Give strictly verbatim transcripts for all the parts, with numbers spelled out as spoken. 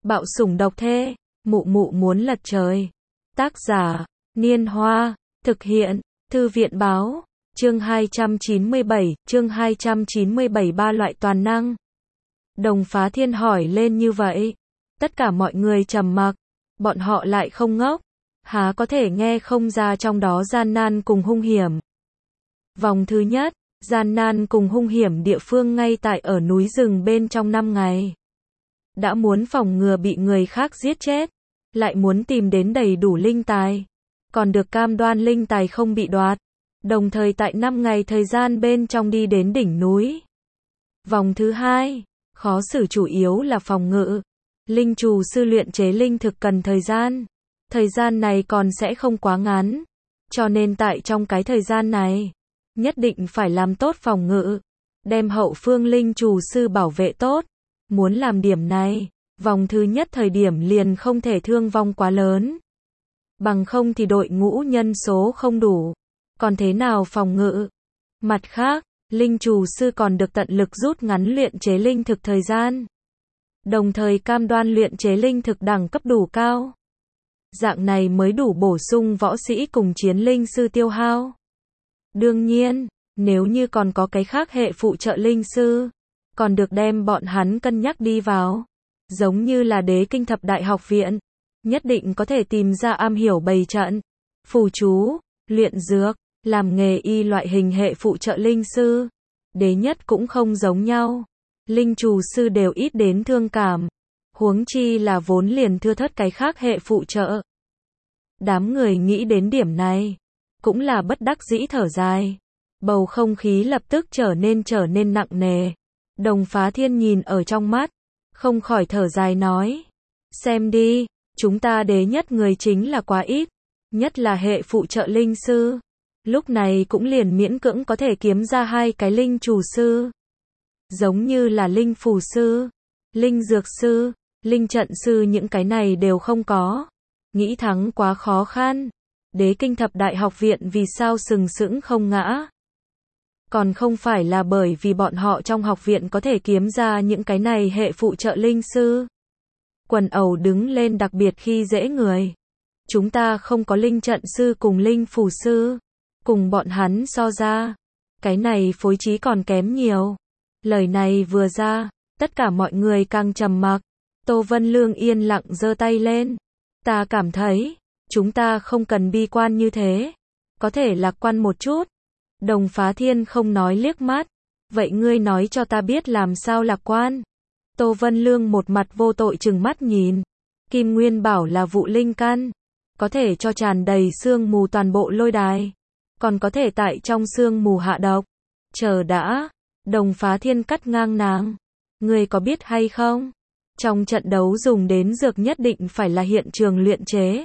Bạo sủng độc thế, mụ mụ muốn lật trời. Tác giả, Niên Hoa, thực hiện, Thư viện báo, chương hai trăm chín mươi bảy, chương hai trăm chín mươi bảy ba loại toàn năng. Đồng Phá Thiên hỏi lên như vậy. Tất cả mọi người trầm mặc, bọn họ lại không ngốc, há có thể nghe không ra trong đó gian nan cùng hung hiểm. Vòng thứ nhất, gian nan cùng hung hiểm địa phương ngay tại ở núi rừng bên trong năm ngày. Đã muốn phòng ngừa bị người khác giết chết, lại muốn tìm đến đầy đủ linh tài, còn được cam đoan linh tài không bị đoạt, đồng thời tại năm ngày thời gian bên trong đi đến đỉnh núi. Vòng thứ hai, khó xử chủ yếu là phòng ngự. Linh trù sư luyện chế linh thực cần thời gian. Thời gian này còn sẽ không quá ngắn. Cho nên tại trong cái thời gian này, nhất định phải làm tốt phòng ngự, đem hậu phương linh trù sư bảo vệ tốt. Muốn làm điểm này, vòng thứ nhất thời điểm liền không thể thương vong quá lớn. Bằng không thì đội ngũ nhân số không đủ, còn thế nào phòng ngự. Mặt khác, linh trù sư còn được tận lực rút ngắn luyện chế linh thực thời gian, đồng thời cam đoan luyện chế linh thực đẳng cấp đủ cao. Dạng này mới đủ bổ sung võ sĩ cùng chiến linh sư tiêu hao. Đương nhiên, nếu như còn có cái khác hệ phụ trợ linh sư, còn được đem bọn hắn cân nhắc đi vào. Giống như là Đế Kinh Thập Đại Học Viện, nhất định có thể tìm ra am hiểu bày trận, phù chú, luyện dược, làm nghề y loại hình hệ phụ trợ linh sư. Đế nhất cũng không giống nhau. Linh trù sư đều ít đến thương cảm, huống chi là vốn liền thưa thớt cái khác hệ phụ trợ. Đám người nghĩ đến điểm này, cũng là bất đắc dĩ thở dài. Bầu không khí lập tức trở nên trở nên nặng nề. Đồng Phá Thiên nhìn ở trong mắt, không khỏi thở dài nói. Xem đi, chúng ta đế nhất người chính là quá ít, nhất là hệ phụ trợ linh sư. Lúc này cũng liền miễn cưỡng có thể kiếm ra hai cái linh trù sư. Giống như là linh phù sư, linh dược sư, linh trận sư, những cái này đều không có. Nghĩ thắng quá khó khăn. Đế Kinh Thập Đại Học Viện vì sao sừng sững không ngã? Còn không phải là bởi vì bọn họ trong học viện có thể kiếm ra những cái này hệ phụ trợ linh sư. Quần ẩu đứng lên đặc biệt khi dễ người. Chúng ta không có linh trận sư cùng linh phù sư. Cùng bọn hắn so ra, cái này phối trí còn kém nhiều. Lời này vừa ra, tất cả mọi người càng trầm mặc. Tô Vân Lương yên lặng giơ tay lên. Ta cảm thấy, chúng ta không cần bi quan như thế. Có thể lạc quan một chút. Đồng Phá Thiên không nói liếc mắt. Vậy ngươi nói cho ta biết làm sao lạc quan. Tô Vân Lương một mặt vô tội trừng mắt nhìn. Kim Nguyên Bảo là vụ linh căn, có thể cho tràn đầy sương mù toàn bộ lôi đài, còn có thể tại trong sương mù hạ độc. Chờ đã. Đồng Phá Thiên cắt ngang nàng. Ngươi có biết hay không? Trong trận đấu dùng đến dược nhất định phải là hiện trường luyện chế.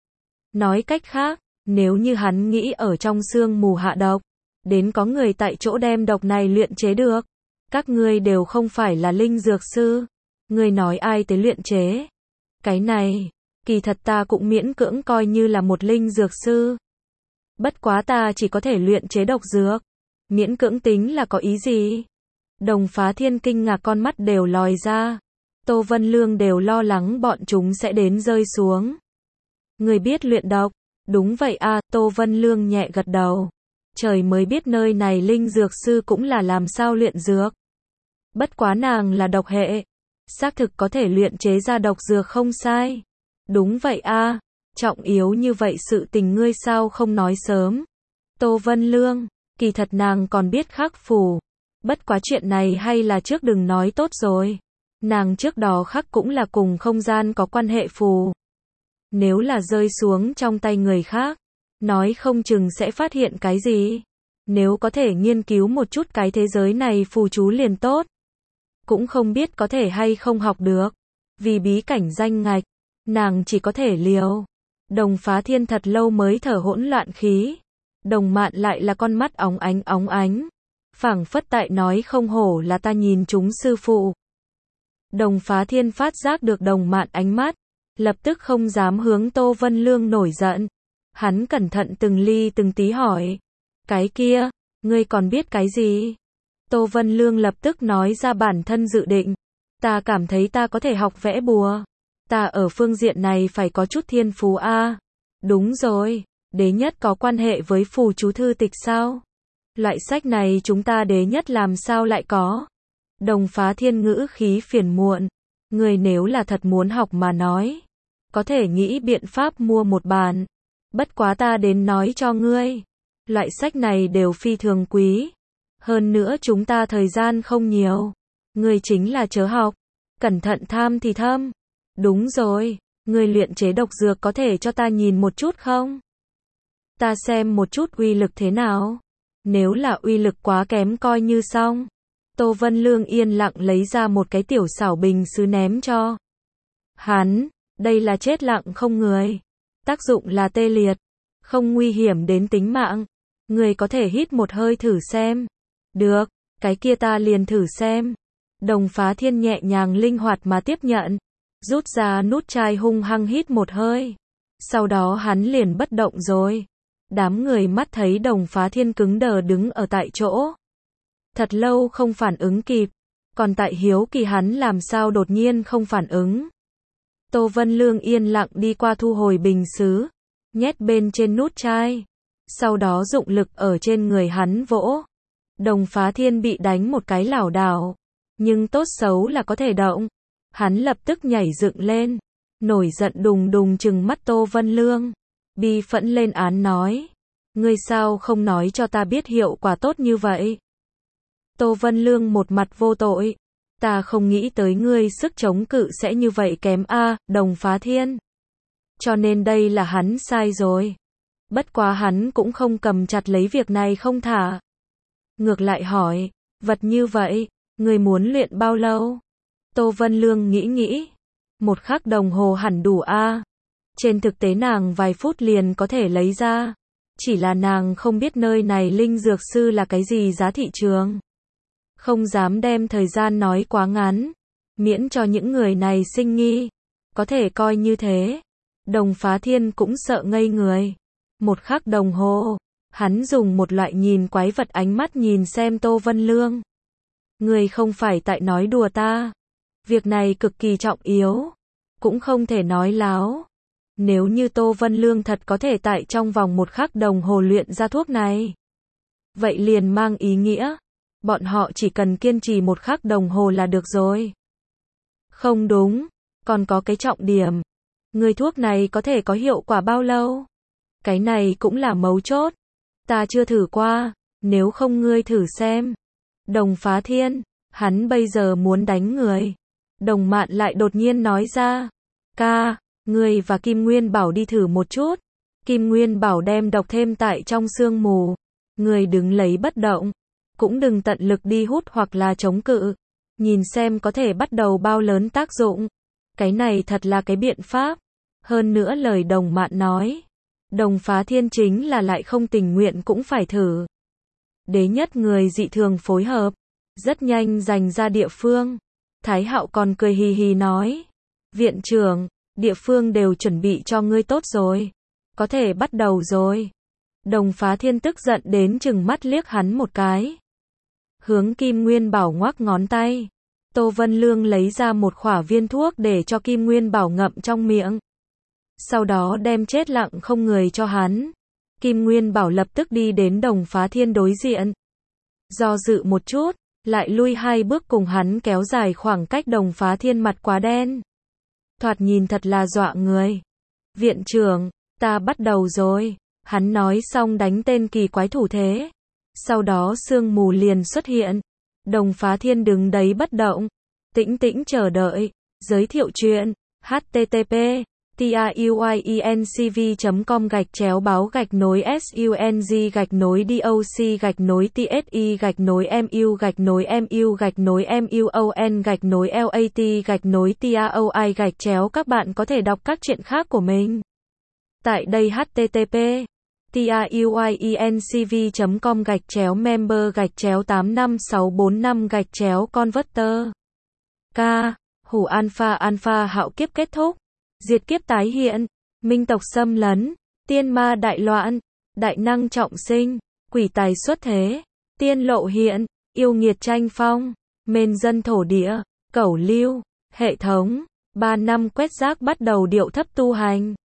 Nói cách khác, nếu như hắn nghĩ ở trong sương mù hạ độc, đến có người tại chỗ đem độc này luyện chế được. Các ngươi đều không phải là linh dược sư. Ngươi nói ai tới luyện chế? Cái này, kỳ thật ta cũng miễn cưỡng coi như là một linh dược sư. Bất quá ta chỉ có thể luyện chế độc dược. Miễn cưỡng tính là có ý gì? Đồng Phá Thiên kinh ngạc, con mắt đều lòi ra. Tô Vân Lương đều lo lắng bọn chúng sẽ đến rơi xuống. Người biết luyện độc? Đúng vậy à, Tô Vân Lương nhẹ gật đầu. Trời mới biết nơi này linh dược sư cũng là làm sao luyện dược. Bất quá nàng là độc hệ, xác thực có thể luyện chế ra độc dược không sai. Đúng vậy à, trọng yếu như vậy sự tình ngươi sao không nói sớm? Tô Vân Lương, kỳ thật nàng còn biết khắc phù. Bất quá chuyện này hay là trước đừng nói tốt rồi. Nàng trước đó khắc cũng là cùng không gian có quan hệ phù. Nếu là rơi xuống trong tay người khác, nói không chừng sẽ phát hiện cái gì. Nếu có thể nghiên cứu một chút cái thế giới này phù chú liền tốt. Cũng không biết có thể hay không học được. Vì bí cảnh danh ngạch, nàng chỉ có thể liều. Đồng Phá Thiên thật lâu mới thở hỗn loạn khí. Đồng Mạn lại là con mắt óng ánh óng ánh. Phảng phất tại nói không hổ là ta nhìn chúng sư phụ. Đồng Phá Thiên phát giác được Đồng Mạn ánh mắt, lập tức không dám hướng Tô Vân Lương nổi giận. Hắn cẩn thận từng ly từng tí hỏi. Cái kia, ngươi còn biết cái gì? Tô Vân Lương lập tức nói ra bản thân dự định. Ta cảm thấy ta có thể học vẽ bùa. Ta ở phương diện này phải có chút thiên phú a. Đúng rồi, đế nhất có quan hệ với phù chú thư tịch sao? Loại sách này chúng ta đế nhất làm sao lại có? Đồng Phá Thiên ngữ khí phiền muộn. Người nếu là thật muốn học mà nói, có thể nghĩ biện pháp mua một bản. Bất quá ta đến nói cho ngươi, loại sách này đều phi thường quý. Hơn nữa chúng ta thời gian không nhiều. Ngươi chính là chớ học. Cẩn thận tham thì thâm. Đúng rồi, ngươi luyện chế độc dược có thể cho ta nhìn một chút không? Ta xem một chút uy lực thế nào. Nếu là uy lực quá kém coi như xong. Tô Vân Lương yên lặng lấy ra một cái tiểu xảo bình sứ ném cho hắn. Đây là chết lặng không người. Tác dụng là tê liệt. Không nguy hiểm đến tính mạng. Người có thể hít một hơi thử xem. Được, cái kia ta liền thử xem. Đồng Phá Thiên nhẹ nhàng linh hoạt mà tiếp nhận. Rút ra nút chai hung hăng hít một hơi. Sau đó hắn liền bất động rồi. Đám người mắt thấy Đồng Phá Thiên cứng đờ đứng ở tại chỗ. Thật lâu không phản ứng kịp. Còn tại hiếu kỳ hắn làm sao đột nhiên không phản ứng. Tô Vân Lương yên lặng đi qua thu hồi bình sứ. Nhét bên trên nút chai. Sau đó dụng lực ở trên người hắn vỗ. Đồng Phá Thiên bị đánh một cái lảo đảo. Nhưng tốt xấu là có thể động. Hắn lập tức nhảy dựng lên. Nổi giận đùng đùng trừng mắt Tô Vân Lương. Bi phẫn lên án nói. Ngươi sao không nói cho ta biết hiệu quả tốt như vậy? Tô Vân Lương một mặt vô tội. Ta không nghĩ tới ngươi sức chống cự sẽ như vậy kém a, Đồng Phá Thiên. Cho nên đây là hắn sai rồi. Bất quá hắn cũng không cầm chặt lấy việc này không thả. Ngược lại hỏi, vật như vậy, ngươi muốn luyện bao lâu? Tô Vân Lương nghĩ nghĩ. Một khắc đồng hồ hẳn đủ a. Trên thực tế nàng vài phút liền có thể lấy ra. Chỉ là nàng không biết nơi này linh dược sư là cái gì giá thị trường. Không dám đem thời gian nói quá ngắn. Miễn cho những người này sinh nghi. Có thể coi như thế. Đồng Phá Thiên cũng sợ ngây người. Một khắc đồng hồ. Hắn dùng một loại nhìn quái vật ánh mắt nhìn xem Tô Vân Lương. Người không phải tại nói đùa ta. Việc này cực kỳ trọng yếu. Cũng không thể nói láo. Nếu như Tô Vân Lương thật có thể tại trong vòng một khắc đồng hồ luyện ra thuốc này. Vậy liền mang ý nghĩa. Bọn họ chỉ cần kiên trì một khắc đồng hồ là được rồi. Không đúng. Còn có cái trọng điểm. Người thuốc này có thể có hiệu quả bao lâu? Cái này cũng là mấu chốt. Ta chưa thử qua. Nếu không ngươi thử xem. Đồng Phá Thiên. Hắn bây giờ muốn đánh người. Đồng Mạn lại đột nhiên nói ra. Ca, ngươi và Kim Nguyên Bảo đi thử một chút. Kim Nguyên Bảo đem độc thêm tại trong sương mù. Ngươi đứng lấy bất động. Cũng đừng tận lực đi hút hoặc là chống cự. Nhìn xem có thể bắt đầu bao lớn tác dụng. Cái này thật là cái biện pháp. Hơn nữa lời Đồng Mạn nói. Đồng Phá Thiên chính là lại không tình nguyện cũng phải thử. Đế nhất người dị thường phối hợp. Rất nhanh giành ra địa phương. Thái Hạo còn cười hì hì nói. Viện trưởng, địa phương đều chuẩn bị cho ngươi tốt rồi. Có thể bắt đầu rồi. Đồng Phá Thiên tức giận đến chừng mắt liếc hắn một cái. Hướng Kim Nguyên Bảo ngoắc ngón tay. Tô Vân Lương lấy ra một khỏa viên thuốc để cho Kim Nguyên Bảo ngậm trong miệng. Sau đó đem chết lặng không người cho hắn. Kim Nguyên Bảo lập tức đi đến Đồng Phá Thiên đối diện. Do dự một chút, lại lui hai bước cùng hắn kéo dài khoảng cách. Đồng Phá Thiên mặt quá đen. Thoạt nhìn thật là dọa người. Viện trưởng, ta bắt đầu rồi. Hắn nói xong đánh tên kỳ quái thủ thế. Sau đó sương mù liền xuất hiện. Đồng Phá Thiên đứng đấy bất động. Tĩnh tĩnh chờ đợi. Giới thiệu chuyện. H T T P truyencv chấm com gạch chéo báo gạch nối sung gạch nối doc gạch nối tsi gạch nối mu gạch nối mu gạch nối muon gạch nối lat gạch nối taoi gạch chéo. Các bạn có thể đọc các chuyện khác của mình tại đây. H T T P truyencv chấm com gạch chéo member gạch chéo tám năm sáu bốn năm gạch chéo converter. K. Hủ alpha alpha hạo kiếp kết thúc. Diệt kiếp tái hiện. Minh tộc xâm lấn. Tiên ma đại loạn. Đại năng trọng sinh. Quỷ tài xuất thế. Tiên lộ hiện. Yêu nghiệt tranh phong. Mên dân thổ địa. Cẩu lưu. Hệ thống. ba năm quét rác bắt đầu điệu thấp tu hành.